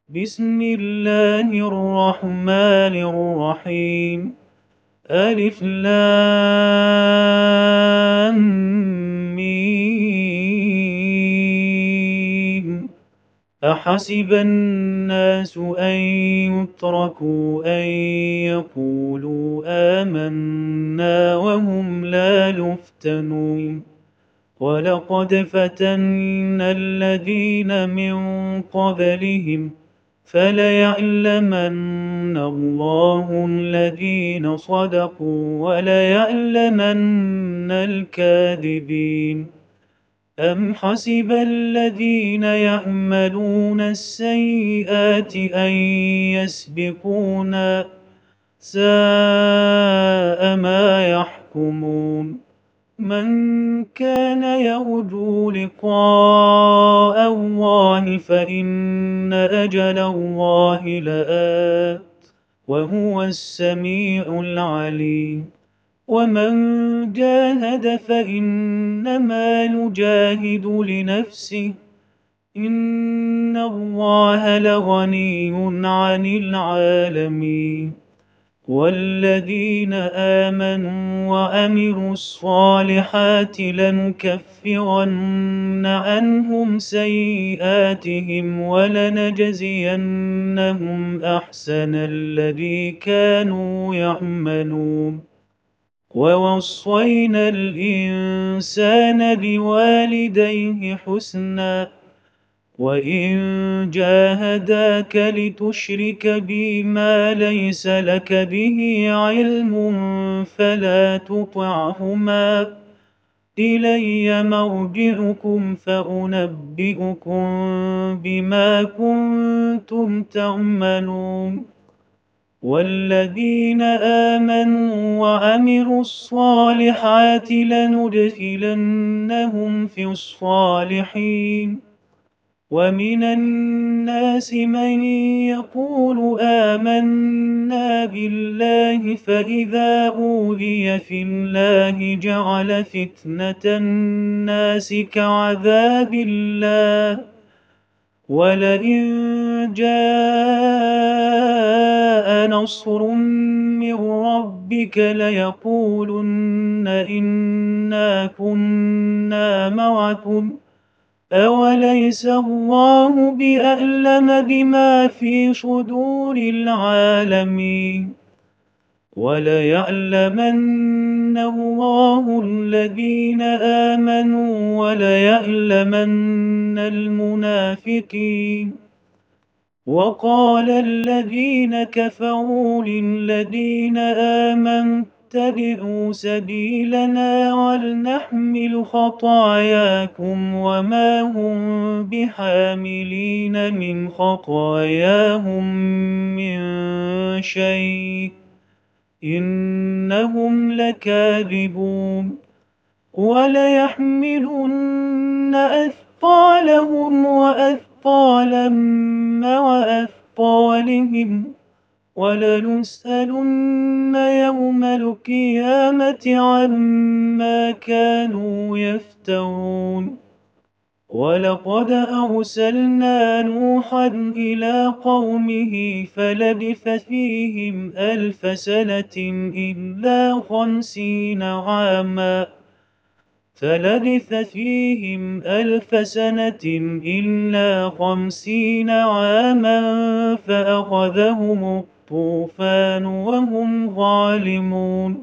بسم الله الرحمن الرحيم. ألف لام ميم. أحسب الناس أن يتركوا أن يقولوا آمنا وهم لا يفتنون. ولقد فتنا الذين من قبلهم فليعلمن الله الذين صدقوا وليعلمن الكاذبين. أم حسب الذين يعملون السيئات أن يسبقونا ساء ما يحكمون. من كان يرجو لقاء الله فإن أجل الله لآت وهو السميع العليم. ومن جاهد فإنما يجاهد لنفسه إن الله لغني عن العالمين. والذين آمنوا وعملوا الصالحات لنكفرن عنهم سيئاتهم ولنجزينهم أحسن الذي كانوا يعملون. ووصينا الإنسان بوالديه حسنا وإن جاهداك لتشرك بي ما ليس لك به علم فلا تطعهما إلي مرجعكم فأنبئكم بما كنتم تعملون. والذين آمنوا وعملوا الصالحات لندخلنهم في الصالحين. ومن الناس من يقول آمنا بالله فإذا أوذي في الله جعل فتنة الناس كعذاب الله ولئن جاء نصر من ربك ليقولن إنا كنا معكم أوليس الله بأعلم بما في صدور العالمين. وليعلمن الله الذين آمنوا وليعلمن المنافقين. وقال الذين كفروا للذين آمنوا اتبعوا سبيلنا ولنحمل خطاياكم وما هم بحاملين من خطاياهم من شيء إنهم لكاذبون. وليحملن أثقالهم وأثقالا مع أثقالهم ولنسألن يوم القيامة عما كانوا يفترون. ولقد أرسلنا نوحا إلى قومه فلبث فيهم 1000 سنة إلا 50 عاما فأخذهم الطوفان وهم ظالمون.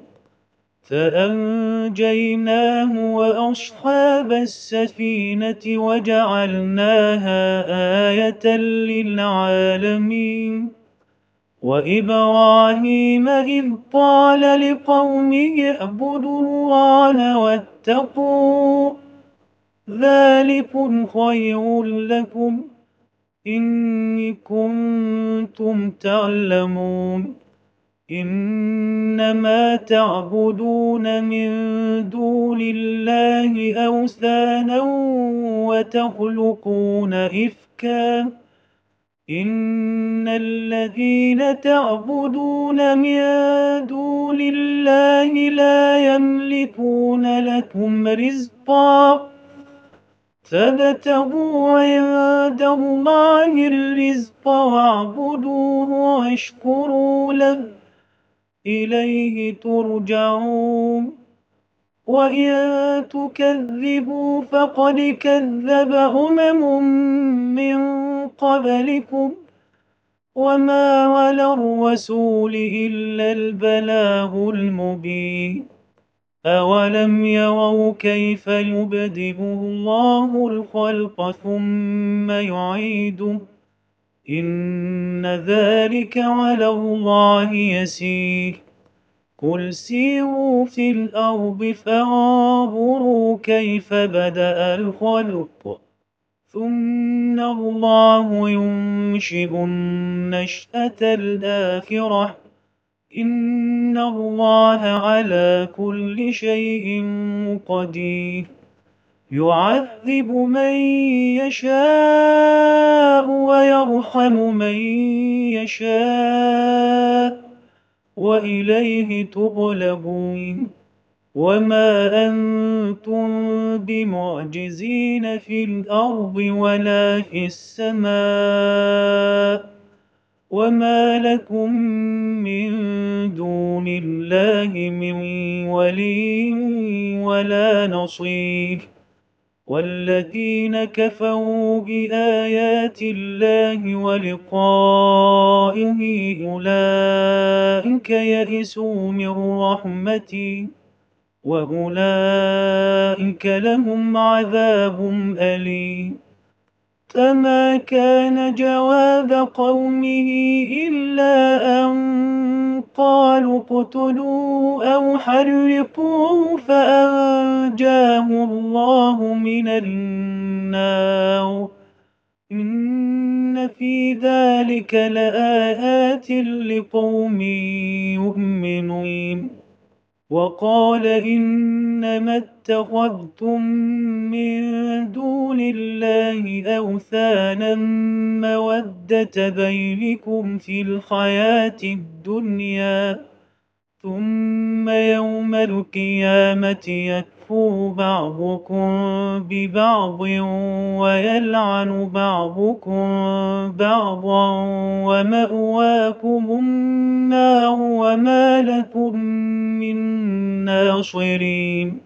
فأنجيناه وأصحاب السفينة وجعلناها آية للعالمين. وإبراهيم إذ قال لقومه اعبدوا الله واتقوا ذلكم خير لكم إن كنتم تعلمون. إنما تعبدون من دون الله أوثانا وتخلقون إفكا إن الذين تعبدون من دون الله لا يملكون لكم رزقا فابتغوا عند الله الرزق واعبدوه واشكروا له إليه ترجعون وإن تكذبوا فقد كذب من قبلكم وما على الرسول إلا البلاغ المبين أولم يروا كيف يبدئ الله الخلق ثم يعيده إن ذلك على الله يسير قل سيروا في الأرض فانظروا كيف بدأ الخلق ثم الله ينشئ النشأة الآخرة إن الله على كل شيء قدير يعذب من يشاء ويرحم من يشاء وإليه تغلبون وما أنتم بمعجزين في الأرض ولا في السماء وما لكم من دون الله من ولي ولا نصير والذين كفروا بآيات الله ولقائه أولئك يئسوا من رحمتي وأولئك لهم عذاب أليم فما كان جواب قومه إلا أن قالوا اقتلوه أو حرقوه فأنجاه الله من النار إن في ذلك لآيات لقوم يؤمنون وقال إنما اتخذتم من دون الله أوثانا مودة بينكم في الحياة الدنيا ثم يوم القيامة يكفر بعضكم ببعض ويلعن بعضكم بعضا ومأواكم النار وما لكم من ناصرين